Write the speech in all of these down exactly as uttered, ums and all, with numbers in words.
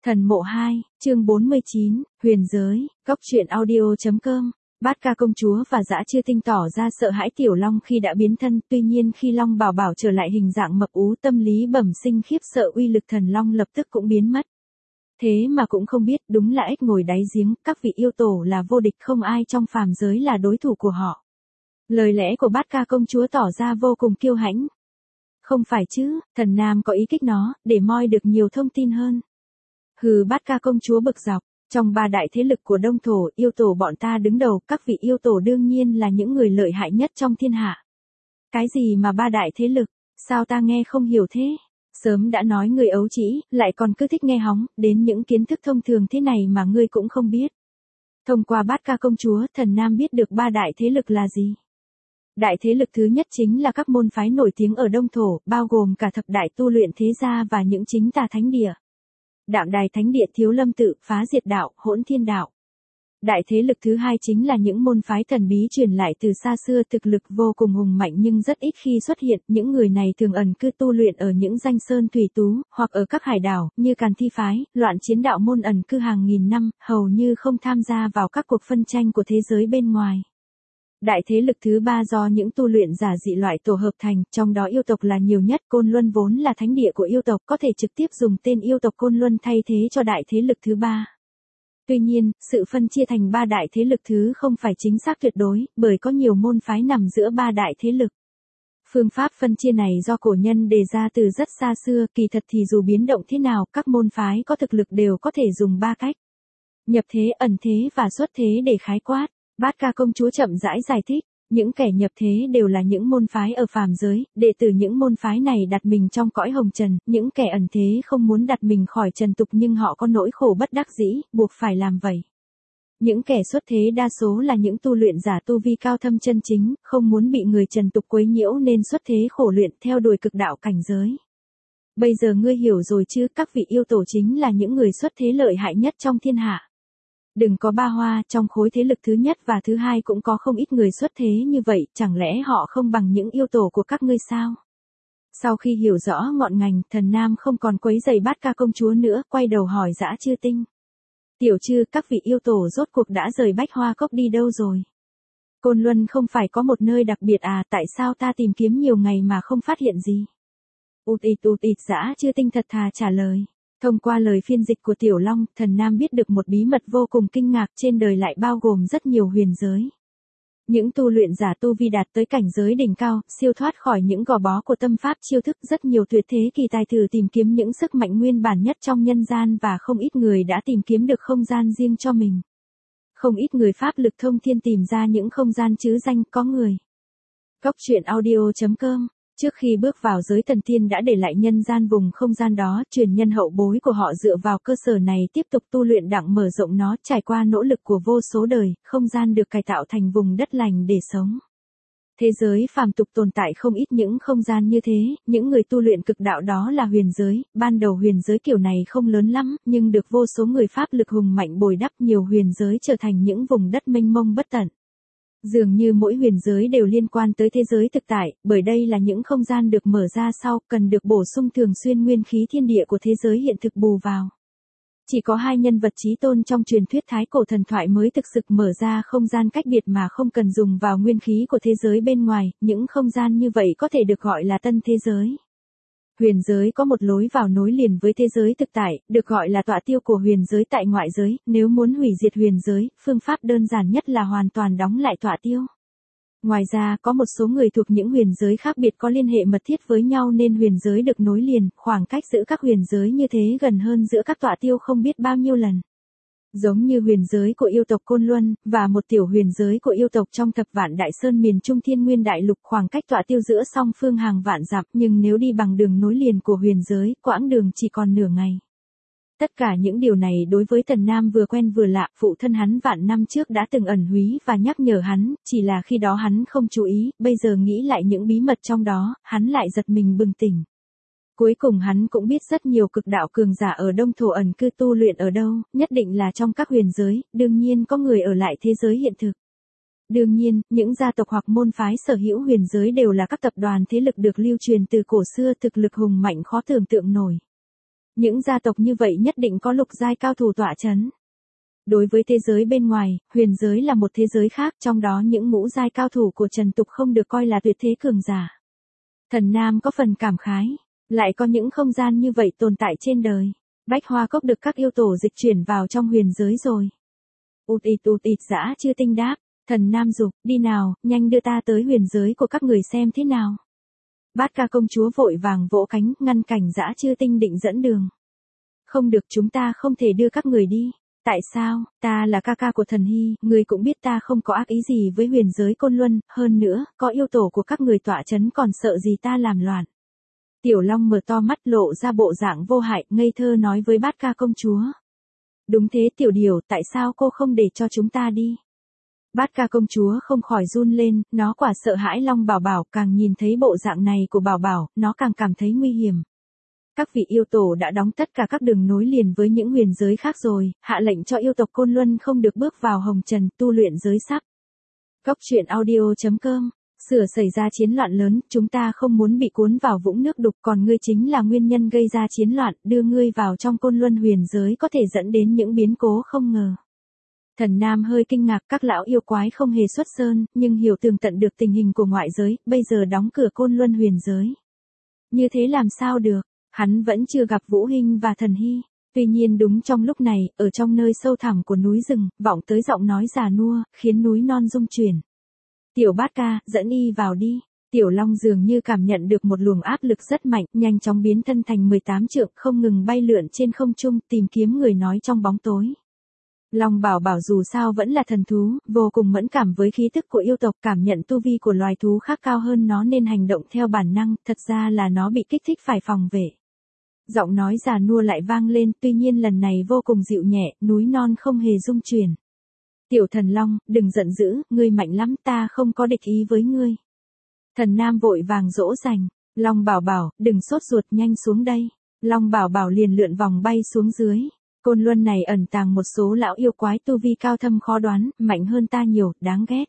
Thần mộ hai, chương bốn mươi chín, huyền giới, góc truyện audio.com. Bát ca công chúa và Dã Chưa Tinh tỏ ra sợ hãi Tiểu Long khi đã biến thân, tuy nhiên khi Long Bảo Bảo trở lại hình dạng mập ú, tâm lý bẩm sinh khiếp sợ, uy lực thần Long lập tức cũng biến mất. Thế mà cũng không biết, đúng là ếch ngồi đáy giếng, các vị yêu tổ là vô địch, không ai trong phàm giới là đối thủ của họ. Lời lẽ của Bát ca công chúa tỏ ra vô cùng kiêu hãnh. Không phải chứ, thần nam có ý kích nó, để moi được nhiều thông tin hơn. Hừ, Bát ca công chúa bực dọc, trong ba đại thế lực của Đông Thổ, yêu tổ bọn ta đứng đầu, các vị yêu tổ đương nhiên là những người lợi hại nhất trong thiên hạ. Cái gì mà ba đại thế lực, sao ta nghe không hiểu thế? Sớm đã nói người ấu trĩ, lại còn cứ thích nghe hóng, đến những kiến thức thông thường thế này mà ngươi cũng không biết. Thông qua Bát ca công chúa, thần nam biết được ba đại thế lực là gì. Đại thế lực thứ nhất chính là các môn phái nổi tiếng ở Đông Thổ, bao gồm cả thập đại tu luyện thế gia và những chính tà thánh địa. Đạm Đài Thánh Địa, Thiếu Lâm Tự, Phá Diệt Đạo, Hỗn Thiên Đạo. Đại thế lực thứ hai chính là những môn phái thần bí truyền lại từ xa xưa, thực lực vô cùng hùng mạnh nhưng rất ít khi xuất hiện, những người này thường ẩn cư tu luyện ở những danh sơn thủy tú, hoặc ở các hải đảo, như Càn Thi Phái, Loạn Chiến Đạo môn ẩn cư hàng nghìn năm, hầu như không tham gia vào các cuộc phân tranh của thế giới bên ngoài. Đại thế lực thứ ba do những tu luyện giả dị loại tổ hợp thành, trong đó yêu tộc là nhiều nhất, Côn Luân vốn là thánh địa của yêu tộc, có thể trực tiếp dùng tên yêu tộc Côn Luân thay thế cho đại thế lực thứ ba. Tuy nhiên, sự phân chia thành ba đại thế lực thứ không phải chính xác tuyệt đối, bởi có nhiều môn phái nằm giữa ba đại thế lực. Phương pháp phân chia này do cổ nhân đề ra từ rất xa xưa, kỳ thật thì dù biến động thế nào, các môn phái có thực lực đều có thể dùng ba cách. Nhập thế, ẩn thế và xuất thế để khái quát. Bát ca công chúa chậm rãi giải thích, những kẻ nhập thế đều là những môn phái ở phàm giới, đệ tử những môn phái này đặt mình trong cõi hồng trần, những kẻ ẩn thế không muốn đặt mình khỏi trần tục nhưng họ có nỗi khổ bất đắc dĩ, buộc phải làm vậy. Những kẻ xuất thế đa số là những tu luyện giả tu vi cao thâm chân chính, không muốn bị người trần tục quấy nhiễu nên xuất thế khổ luyện theo đuổi cực đạo cảnh giới. Bây giờ ngươi hiểu rồi chứ, các vị yêu tổ chính là những người xuất thế lợi hại nhất trong thiên hạ. Đừng có ba hoa, trong khối thế lực thứ nhất và thứ hai cũng có không ít người xuất thế như vậy, chẳng lẽ họ không bằng những yêu tổ của các ngươi sao? Sau khi hiểu rõ ngọn ngành, thần nam không còn quấy rầy Bát ca công chúa nữa, quay đầu hỏi Dã Chưa Tinh. Tiểu Trư, các vị yêu tổ rốt cuộc đã rời Bách Hoa Cốc đi đâu rồi? Côn Luân không phải có một nơi đặc biệt à, tại sao ta tìm kiếm nhiều ngày mà không phát hiện gì? Ụt ịt ụt ịt, Dã Chưa Tinh thật thà trả lời. Thông qua lời phiên dịch của Tiểu Long, thần nam biết được một bí mật vô cùng kinh ngạc, trên đời lại bao gồm rất nhiều huyền giới. Những tu luyện giả tu vi đạt tới cảnh giới đỉnh cao, siêu thoát khỏi những gò bó của tâm pháp chiêu thức, rất nhiều tuyệt thế kỳ tài thử tìm kiếm những sức mạnh nguyên bản nhất trong nhân gian và không ít người đã tìm kiếm được không gian riêng cho mình. Không ít người pháp lực thông thiên tìm ra những không gian trứ danh, có người. Góc truyện audio.com. Trước khi bước vào giới thần tiên đã để lại nhân gian vùng không gian đó, truyền nhân hậu bối của họ dựa vào cơ sở này tiếp tục tu luyện đặng mở rộng nó, trải qua nỗ lực của vô số đời, không gian được cải tạo thành vùng đất lành để sống. Thế giới phàm tục tồn tại không ít những không gian như thế, những người tu luyện cực đạo đó là huyền giới, ban đầu huyền giới kiểu này không lớn lắm, nhưng được vô số người pháp lực hùng mạnh bồi đắp, nhiều huyền giới trở thành những vùng đất mênh mông bất tận. Dường như mỗi huyền giới đều liên quan tới thế giới thực tại, bởi đây là những không gian được mở ra sau, cần được bổ sung thường xuyên nguyên khí thiên địa của thế giới hiện thực bù vào. Chỉ có hai nhân vật chí tôn trong truyền thuyết thái cổ thần thoại mới thực sự mở ra không gian cách biệt mà không cần dùng vào nguyên khí của thế giới bên ngoài, những không gian như vậy có thể được gọi là tân thế giới. Huyền giới có một lối vào nối liền với thế giới thực tại, được gọi là tọa tiêu của huyền giới tại ngoại giới, nếu muốn hủy diệt huyền giới, phương pháp đơn giản nhất là hoàn toàn đóng lại tọa tiêu. Ngoài ra, có một số người thuộc những huyền giới khác biệt có liên hệ mật thiết với nhau nên huyền giới được nối liền, khoảng cách giữa các huyền giới như thế gần hơn giữa các tọa tiêu không biết bao nhiêu lần. Giống như huyền giới của yêu tộc Côn Luân, và một tiểu huyền giới của yêu tộc trong thập vạn đại sơn miền Trung Thiên Nguyên Đại Lục, khoảng cách tọa tiêu giữa song phương hàng vạn dặm, nhưng nếu đi bằng đường nối liền của huyền giới, quãng đường chỉ còn nửa ngày. Tất cả những điều này đối với Tần Nam vừa quen vừa lạ, phụ thân hắn vạn năm trước đã từng ẩn húy và nhắc nhở hắn, chỉ là khi đó hắn không chú ý, bây giờ nghĩ lại những bí mật trong đó, hắn lại giật mình bừng tỉnh. Cuối cùng hắn cũng biết rất nhiều cực đạo cường giả ở Đông Thổ ẩn cư tu luyện ở đâu, nhất định là trong các huyền giới, đương nhiên có người ở lại thế giới hiện thực. Đương nhiên, những gia tộc hoặc môn phái sở hữu huyền giới đều là các tập đoàn thế lực được lưu truyền từ cổ xưa, thực lực hùng mạnh khó tưởng tượng nổi. Những gia tộc như vậy nhất định có lục giai cao thủ tọa chấn. Đối với thế giới bên ngoài, huyền giới là một thế giới khác, trong đó những ngũ giai cao thủ của Trần Tục không được coi là tuyệt thế cường giả. Thần Nam có phần cảm khái, lại có những không gian như vậy tồn tại trên đời. Bách Hoa Cốc được các yêu tổ dịch chuyển vào trong huyền giới rồi. Ụt ịt ụt ịt Dã Chư Tinh đáp, Thần Nam dục, đi nào, nhanh đưa ta tới huyền giới của các người xem thế nào. Bát Ca công chúa vội vàng vỗ cánh, ngăn cảnh Dã Chư Tinh định dẫn đường. Không được, chúng ta không thể đưa các người đi. Tại sao? Ta là ca ca của Thần Hy, người cũng biết ta không có ác ý gì với huyền giới Côn Luân, hơn nữa, có yêu tổ của các người tọa chấn còn sợ gì ta làm loạn. Tiểu Long mở to mắt lộ ra bộ dạng vô hại, ngây thơ nói với Bát Ca công chúa. Đúng thế Tiểu Điều, tại sao cô không để cho chúng ta đi? Bát Ca công chúa không khỏi run lên, nó quả sợ hãi Long Bảo Bảo, càng nhìn thấy bộ dạng này của Bảo Bảo, nó càng cảm thấy nguy hiểm. Các vị yêu tổ đã đóng tất cả các đường nối liền với những huyền giới khác rồi, hạ lệnh cho yêu tộc Côn Luân không được bước vào hồng trần tu luyện giới sắc. Cốc truyện audio chấm com. Sửa xảy ra chiến loạn lớn, chúng ta không muốn bị cuốn vào vũng nước đục, còn ngươi chính là nguyên nhân gây ra chiến loạn, đưa ngươi vào trong Côn Luân huyền giới có thể dẫn đến những biến cố không ngờ. Thần Nam hơi kinh ngạc, các lão yêu quái không hề xuất sơn, nhưng hiểu tường tận được tình hình của ngoại giới, bây giờ đóng cửa Côn Luân huyền giới. Như thế làm sao được, hắn vẫn chưa gặp Vũ Hinh và Thần Hy. Tuy nhiên đúng trong lúc này, ở trong nơi sâu thẳm của núi rừng, vọng tới giọng nói già nua, khiến núi non rung chuyển. Tiểu Bát Ca, dẫn y vào đi. Tiểu Long dường như cảm nhận được một luồng áp lực rất mạnh, nhanh chóng biến thân thành mười tám trượng, không ngừng bay lượn trên không trung, tìm kiếm người nói trong bóng tối. Long Bảo Bảo dù sao vẫn là thần thú, vô cùng mẫn cảm với khí tức của yêu tộc, cảm nhận tu vi của loài thú khác cao hơn nó nên hành động theo bản năng, thật ra là nó bị kích thích phải phòng vệ. Giọng nói già nua lại vang lên, tuy nhiên lần này vô cùng dịu nhẹ, núi non không hề rung chuyển. Tiểu Thần Long, đừng giận dữ, ngươi mạnh lắm, ta không có địch ý với ngươi. Thần Nam vội vàng dỗ dành, Long Bảo Bảo, đừng sốt ruột, nhanh xuống đây. Long Bảo Bảo liền lượn vòng bay xuống dưới. Côn Luân này ẩn tàng một số lão yêu quái tu vi cao thâm khó đoán, mạnh hơn ta nhiều, đáng ghét.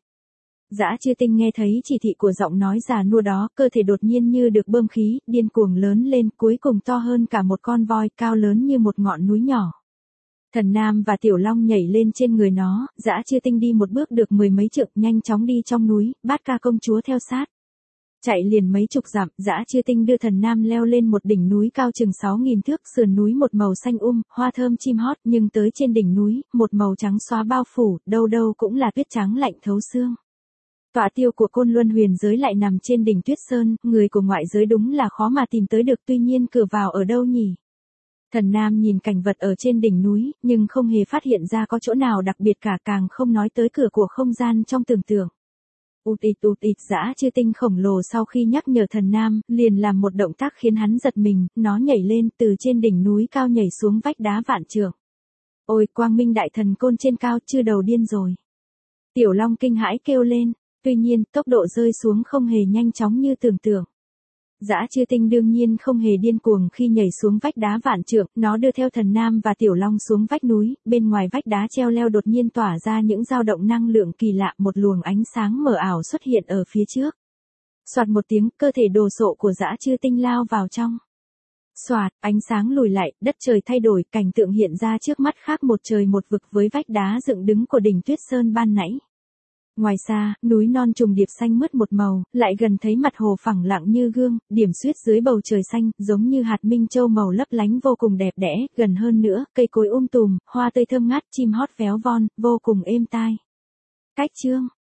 Dã Chư Tinh nghe thấy chỉ thị của giọng nói già nua đó, cơ thể đột nhiên như được bơm khí, điên cuồng lớn lên, cuối cùng to hơn cả một con voi, cao lớn như một ngọn núi nhỏ. Thần Nam và Tiểu Long nhảy lên trên người nó, Dã Chư Tinh đi một bước được mười mấy trượng, nhanh chóng đi trong núi, Bát Ca công chúa theo sát. Chạy liền mấy chục dặm, Dã Chư Tinh đưa Thần Nam leo lên một đỉnh núi cao chừng sáu nghìn thước, sườn núi một màu xanh um, hoa thơm chim hót, nhưng tới trên đỉnh núi, một màu trắng xóa bao phủ, đâu đâu cũng là tuyết trắng lạnh thấu xương. Tọa tiêu của Côn Luân huyền giới lại nằm trên đỉnh Tuyết Sơn, người của ngoại giới đúng là khó mà tìm tới được, tuy nhiên cửa vào ở đâu nhỉ? Thần Nam nhìn cảnh vật ở trên đỉnh núi, nhưng không hề phát hiện ra có chỗ nào đặc biệt cả, càng không nói tới cửa của không gian trong tưởng tượng. Ụt ịt ụt ịt Dã Chư Tinh khổng lồ sau khi nhắc nhở Thần Nam, liền làm một động tác khiến hắn giật mình, nó nhảy lên từ trên đỉnh núi cao nhảy xuống vách đá vạn trượng. Ôi, Quang Minh Đại Thần Côn trên cao, chư đầu điên rồi. Tiểu Long kinh hãi kêu lên, tuy nhiên, tốc độ rơi xuống không hề nhanh chóng như tưởng tượng. Dã Chư Tinh đương nhiên không hề điên cuồng khi nhảy xuống vách đá vạn trượng, nó đưa theo Thần Nam và Tiểu Long xuống vách núi, bên ngoài vách đá treo leo đột nhiên tỏa ra những dao động năng lượng kỳ lạ, một luồng ánh sáng mờ ảo xuất hiện ở phía trước. Soạt một tiếng, cơ thể đồ sộ của Dã Chư Tinh lao vào trong. Soạt, ánh sáng lùi lại, đất trời thay đổi, cảnh tượng hiện ra trước mắt khác một trời một vực với vách đá dựng đứng của đỉnh Tuyết Sơn ban nãy. Ngoài xa, núi non trùng điệp xanh mướt một màu, lại gần thấy mặt hồ phẳng lặng như gương, điểm xuyết dưới bầu trời xanh, giống như hạt minh châu màu lấp lánh vô cùng đẹp đẽ, gần hơn nữa, cây cối um tùm, hoa tươi thơm ngát, chim hót véo von, vô cùng êm tai. Cách chương